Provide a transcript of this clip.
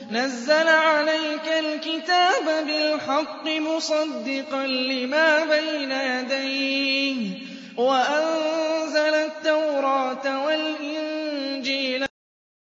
نَزَّلَ عَلَيْكَ الْكِتَابَ بِالْحَقِّ مُصَدِّقًا لِّمَا بَيْنَ يَدَيْهِ وَأَنزَلَ التَّوْرَاةَ وَالْإِنجِيلَ